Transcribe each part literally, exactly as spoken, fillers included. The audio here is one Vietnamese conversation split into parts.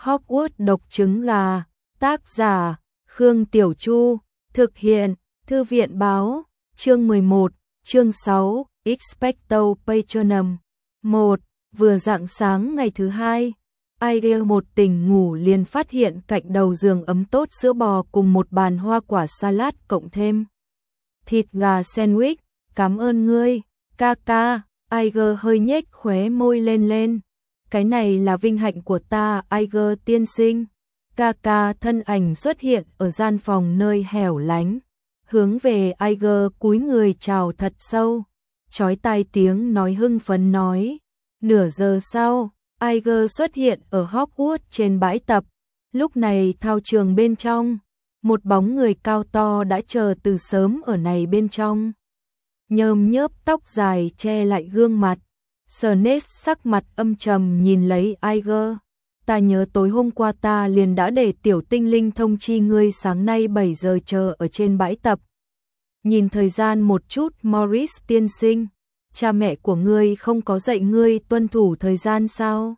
Hogwarts độc trứng gà, tác giả, Khương Tiểu Chu, thực hiện, Thư viện báo, chương mười một, chương sáu, Expecto Patronum. một. Vừa rạng sáng ngày thứ hai, Aigel một tỉnh ngủ liền phát hiện cạnh đầu giường ấm tốt sữa bò cùng một bàn hoa quả salad cộng thêm thịt gà sandwich. Cảm ơn ngươi, ca ca. Aigel hơi nhếch khóe môi lên lên. Cái này là vinh hạnh của ta, Aigel tiên sinh. Ca ca thân ảnh xuất hiện ở gian phòng nơi hẻo lánh, hướng về Aigel cúi người chào thật sâu. Chói tai tiếng nói hưng phấn nói. Nửa giờ sau, Aigel xuất hiện ở Hogwarts trên bãi tập. Lúc này thao trường bên trong, một bóng người cao to đã chờ từ sớm ở này bên trong. Nhơm nhớp tóc dài che lại gương mặt. Snape sắc mặt âm trầm nhìn lấy Aigel. Ta nhớ tối hôm qua ta liền đã để tiểu tinh linh thông chi ngươi sáng nay bảy giờ chờ ở trên bãi tập. Nhìn thời gian một chút, Morris tiên sinh, cha mẹ của ngươi không có dạy ngươi tuân thủ thời gian sao?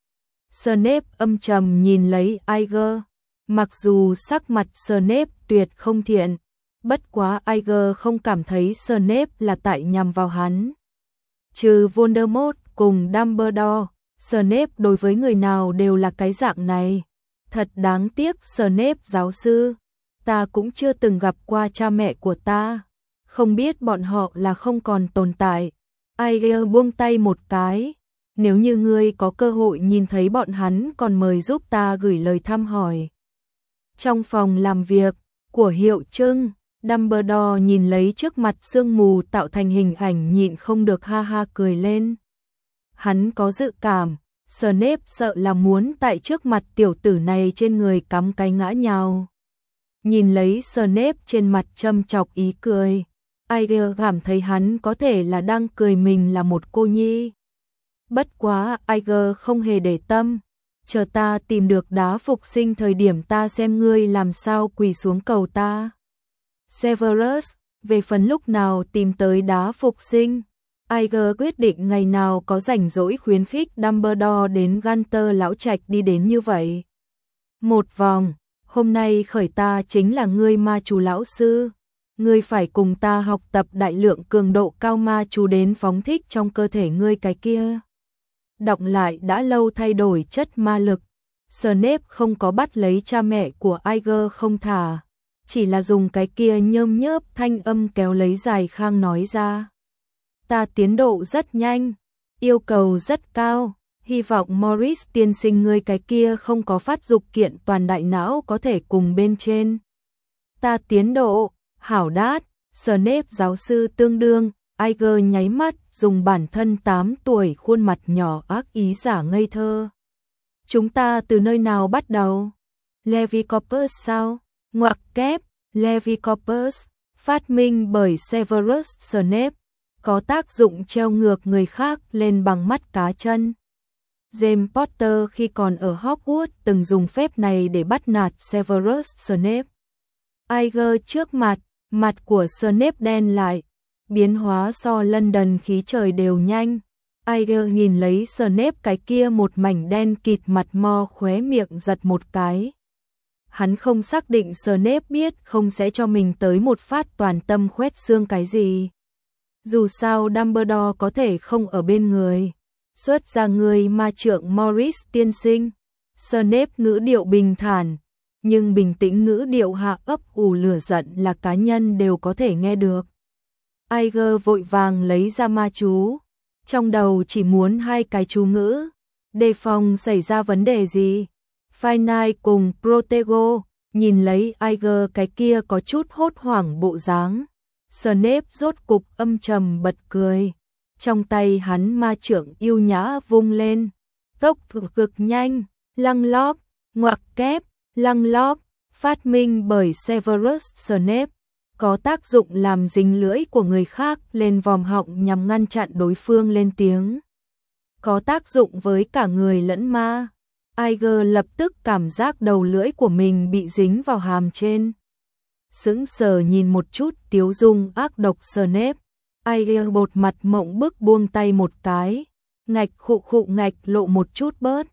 Snape âm trầm nhìn lấy Aigel. Mặc dù sắc mặt Snape tuyệt không thiện, bất quá Aigel không cảm thấy Snape là tại nhằm vào hắn. Trừ Voldemort cùng Dumbledore, Snape đối với người nào đều là cái dạng này. Thật đáng tiếc Snape giáo sư, ta cũng chưa từng gặp qua cha mẹ của ta, không biết bọn họ là không còn tồn tại. Aigel buông tay một cái. Nếu như ngươi có cơ hội nhìn thấy bọn hắn còn mời giúp ta gửi lời thăm hỏi. Trong phòng làm việc của hiệu trưng, Dumbledore nhìn lấy trước mặt sương mù tạo thành hình ảnh nhịn không được ha ha cười lên. Hắn có dự cảm, Snape sợ là muốn tại trước mặt tiểu tử này trên người cắm cái ngã nhào. Nhìn lấy Snape trên mặt châm chọc ý cười, Aigel cảm thấy hắn có thể là đang cười mình là một cô nhi. Bất quá Aigel không hề để tâm. Chờ ta tìm được đá phục sinh thời điểm ta xem ngươi làm sao quỳ xuống cầu ta. Severus, về phần lúc nào tìm tới đá phục sinh, Aigel quyết định ngày nào có rảnh rỗi khuyến khích Dumbledore đến Gunter lão trạch đi đến như vậy. Một vòng, hôm nay khởi ta chính là ngươi ma chú lão sư. Ngươi phải cùng ta học tập đại lượng cường độ cao ma chú đến phóng thích trong cơ thể ngươi cái kia. Đọc lại đã lâu thay đổi chất ma lực. Snape không có bắt lấy cha mẹ của Aigel không thả, chỉ là dùng cái kia nhơm nhớp thanh âm kéo lấy dài khang nói ra. Ta tiến độ rất nhanh, yêu cầu rất cao, hy vọng Morris tiên sinh ngươi cái kia không có phát dục kiện toàn đại não có thể cùng bên trên. Ta tiến độ, hảo đát, Snape giáo sư tương đương. Aigel nháy mắt, dùng bản thân tám tuổi khuôn mặt nhỏ ác ý giả ngây thơ. Chúng ta từ nơi nào bắt đầu? Levicorpus sao? Ngoặc kép, Levicorpus, phát minh bởi Severus Snape, có tác dụng treo ngược người khác lên bằng mắt cá chân. James Potter khi còn ở Hogwarts từng dùng phép này để bắt nạt Severus Snape. Aigel trước mặt, mặt của Snape đen lại. Biến hóa so London khí trời đều nhanh. Aigel nhìn lấy Snape cái kia một mảnh đen kịt mặt mo khóe miệng giật một cái. Hắn không xác định Snape biết không sẽ cho mình tới một phát toàn tâm khoét xương cái gì. Dù sao Dumbledore có thể không ở bên người. Xuất ra người ma trượng Morris tiên sinh. Snape ngữ điệu bình thản, nhưng bình tĩnh ngữ điệu hạ ấp ủ lửa giận là cá nhân đều có thể nghe được. Aigel vội vàng lấy ra ma chú, trong đầu chỉ muốn hai cái chú ngữ, đề phòng xảy ra vấn đề gì. Finite cùng Protego, nhìn lấy Aigel cái kia có chút hốt hoảng bộ dáng. Snape rốt cục âm trầm bật cười, trong tay hắn ma trượng yêu nhã vung lên, tốc cực nhanh, lăng lóp, ngoặc kép, lăng lóp, phát minh bởi Severus Snape. Có tác dụng làm dính lưỡi của người khác lên vòm họng nhằm ngăn chặn đối phương lên tiếng. Có tác dụng với cả người lẫn ma. Aigel lập tức cảm giác đầu lưỡi của mình bị dính vào hàm trên. Sững sờ nhìn một chút tiếu dung ác độc Snape. Aigel bột mặt mộng bức buông tay một cái. Ngạch khụ khụ ngạch lộ một chút bớt.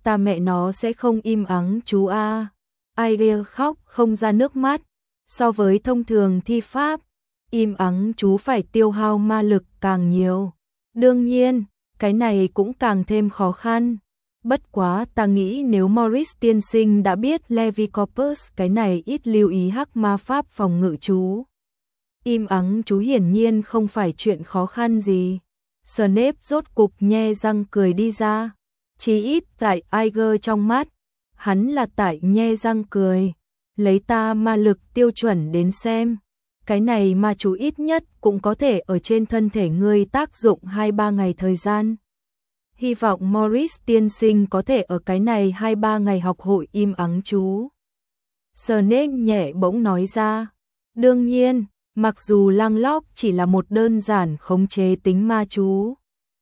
ta mẹ nó sẽ không im ắng chú a. Aiger khóc không ra nước mắt. So với thông thường thi pháp, im ắng chú phải tiêu hao ma lực càng nhiều. Đương nhiên, cái này cũng càng thêm khó khăn. Bất quá ta nghĩ nếu Morris tiên sinh đã biết Levi Corpus cái này ít lưu ý hắc ma pháp phòng ngự chú. Im ắng chú hiển nhiên không phải chuyện khó khăn gì. Snape rốt cục nhe răng cười đi ra. Chỉ ít tại Aiger trong mắt, hắn là tại nhe răng cười. Lấy ta ma lực tiêu chuẩn đến xem. Cái này ma chú ít nhất cũng có thể ở trên thân thể ngươi tác dụng hai ba ngày thời gian. Hy vọng Morris tiên sinh có thể ở cái này hai ba ngày học hội im ắng chú. Snape nhẹ bỗng nói ra. Đương nhiên, mặc dù Lăng Lóc chỉ là một đơn giản khống chế tính ma chú.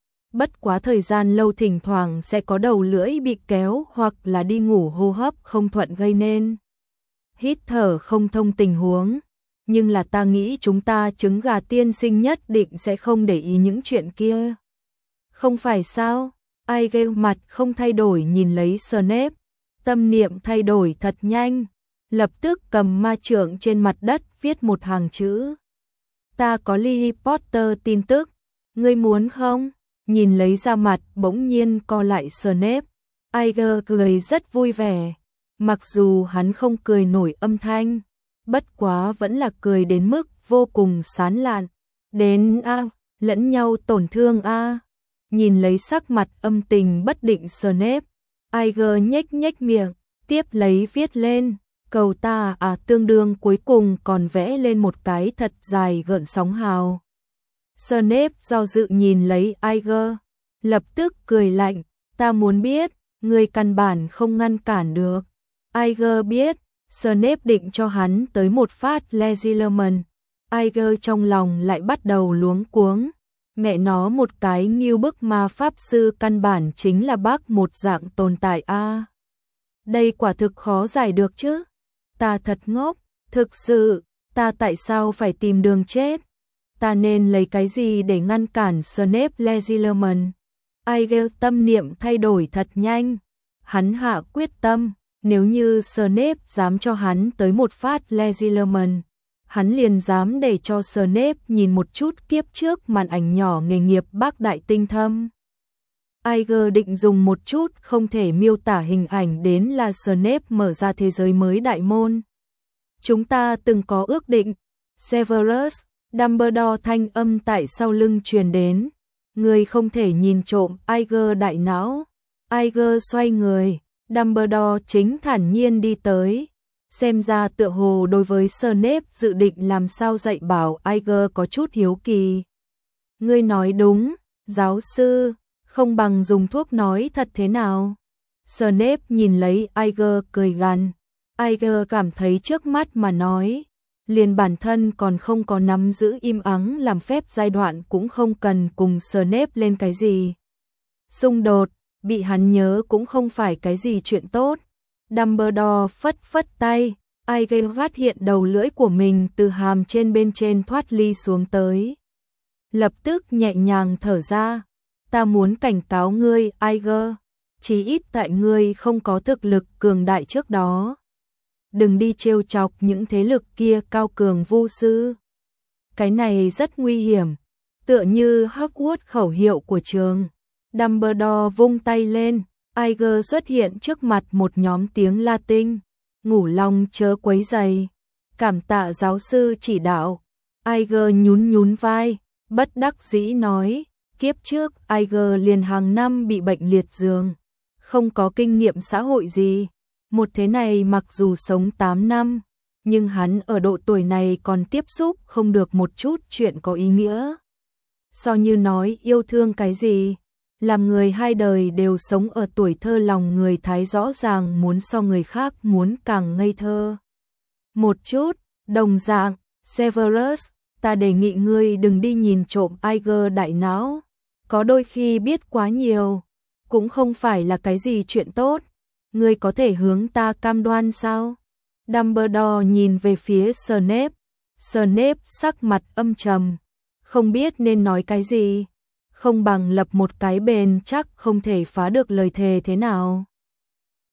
Bất quá thời gian lâu thỉnh thoảng sẽ có đầu lưỡi bị kéo hoặc là đi ngủ hô hấp không thuận gây nên hít thở không thông tình huống. Nhưng là ta nghĩ chúng ta trứng gà tiên sinh nhất định sẽ không để ý những chuyện kia. Không phải sao? Aiger mặt không thay đổi nhìn lấy Snape, tâm niệm thay đổi thật nhanh, lập tức cầm ma trượng trên mặt đất viết một hàng chữ. Ta có Lily Potter tin tức, ngươi muốn không? Nhìn lấy ra mặt bỗng nhiên co lại Snape, Aiger cười rất vui vẻ, mặc dù hắn không cười nổi âm thanh, bất quá vẫn là cười đến mức vô cùng sán lạn. Đến a, à, lẫn nhau tổn thương a. À. Nhìn lấy sắc mặt âm tình bất định Snape, Aiger nhếch nhếch miệng, tiếp lấy viết lên, cầu ta à tương đương cuối cùng còn vẽ lên một cái thật dài gợn sóng hào. Snape do dự nhìn lấy Aiger, lập tức cười lạnh, ta muốn biết, người căn bản không ngăn cản được. Aiger biết, Snape định cho hắn tới một phát Legilimens. Aiger trong lòng lại bắt đầu luống cuống. Mẹ nó một cái nghiêu bức ma pháp sư căn bản chính là bác một dạng tồn tại a. À, đây quả thực khó giải được chứ. Ta thật ngốc, thực sự, ta tại sao phải tìm đường chết? Ta nên lấy cái gì để ngăn cản Snape Legilimens? Aiger tâm niệm thay đổi thật nhanh. Hắn hạ quyết tâm, nếu như Snape dám cho hắn tới một phát Legilimens, hắn liền dám để cho Snape nhìn một chút kiếp trước màn ảnh nhỏ nghề nghiệp bác đại tinh thâm. Aiger định dùng một chút không thể miêu tả hình ảnh đến là Snape mở ra thế giới mới đại môn. Chúng ta từng có ước định. Severus, Dumbledore thanh âm tại sau lưng truyền đến. Người không thể nhìn trộm Aiger đại não. Aiger xoay người, Dumbledore chính thản nhiên đi tới. Xem ra tựa hồ đối với Snape dự định làm sao dạy bảo Aiger có chút hiếu kỳ. Ngươi nói đúng, giáo sư, không bằng dùng thuốc nói thật thế nào. Snape nhìn lấy Aiger cười gằn. Aiger cảm thấy trước mắt mà nói, liền bản thân còn không có nắm giữ im ắng làm phép giai đoạn cũng không cần cùng Snape lên cái gì xung đột, bị hắn nhớ cũng không phải cái gì chuyện tốt. Dumbledore phất phất tay, Aiger phát hiện đầu lưỡi của mình từ hàm trên bên trên thoát ly xuống tới. Lập tức nhẹ nhàng thở ra, ta muốn cảnh cáo ngươi Aiger, chí ít tại ngươi không có thực lực cường đại trước đó. Đừng đi trêu chọc những thế lực kia cao cường vu sư. Cái này rất nguy hiểm, tựa như Hogwarts khẩu hiệu của trường. Dumbledore vung tay lên, Aiger xuất hiện trước mặt một nhóm tiếng Latin. Ngủ lòng chớ quấy giày. Cảm tạ giáo sư chỉ đạo. Aiger nhún nhún vai, bất đắc dĩ nói, kiếp trước Aiger liền hàng năm bị bệnh liệt giường, không có kinh nghiệm xã hội gì. Một thế này mặc dù sống tám năm, nhưng hắn ở độ tuổi này còn tiếp xúc không được một chút chuyện có ý nghĩa. So như nói yêu thương cái gì, làm người hai đời đều sống ở tuổi thơ lòng người thái rõ ràng muốn so người khác muốn càng ngây thơ. Một chút, đồng dạng, Severus, ta đề nghị ngươi đừng đi nhìn trộm Aiger đại não, có đôi khi biết quá nhiều, cũng không phải là cái gì chuyện tốt. Ngươi có thể hướng ta cam đoan sao? Dumbledore nhìn về phía Snape. Snape sắc mặt âm trầm, không biết nên nói cái gì, không bằng lập một cái bền chắc không thể phá được lời thề thế nào.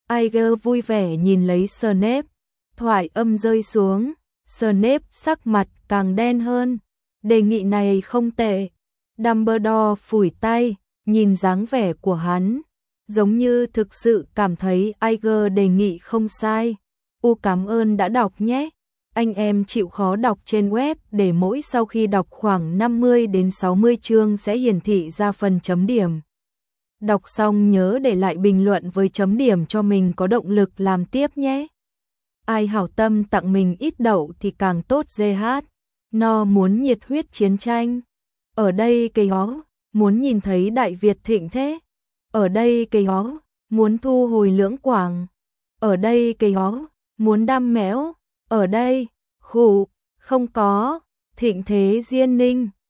Iger vui vẻ nhìn lấy Snape. Thoại âm rơi xuống, Snape sắc mặt càng đen hơn. Đề nghị này không tệ. Dumbledore phủi tay, nhìn dáng vẻ của hắn, giống như thực sự cảm thấy Iger đề nghị không sai. U cảm ơn đã đọc nhé. Anh em chịu khó đọc trên web để mỗi sau khi đọc khoảng năm mươi đến sáu mươi chương sẽ hiển thị ra phần chấm điểm. Đọc xong nhớ để lại bình luận với chấm điểm cho mình có động lực làm tiếp nhé. Ai hảo tâm tặng mình ít đậu thì càng tốt giê hát. No muốn nhiệt huyết chiến tranh. Ở đây cây ó, muốn nhìn thấy Đại Việt thịnh thế. Ở đây cây ó, muốn thu hồi Lưỡng Quảng. Ở đây cây ó, muốn đam mẽo. Ở đây, khủ, không có, thịnh thế Diên Ninh.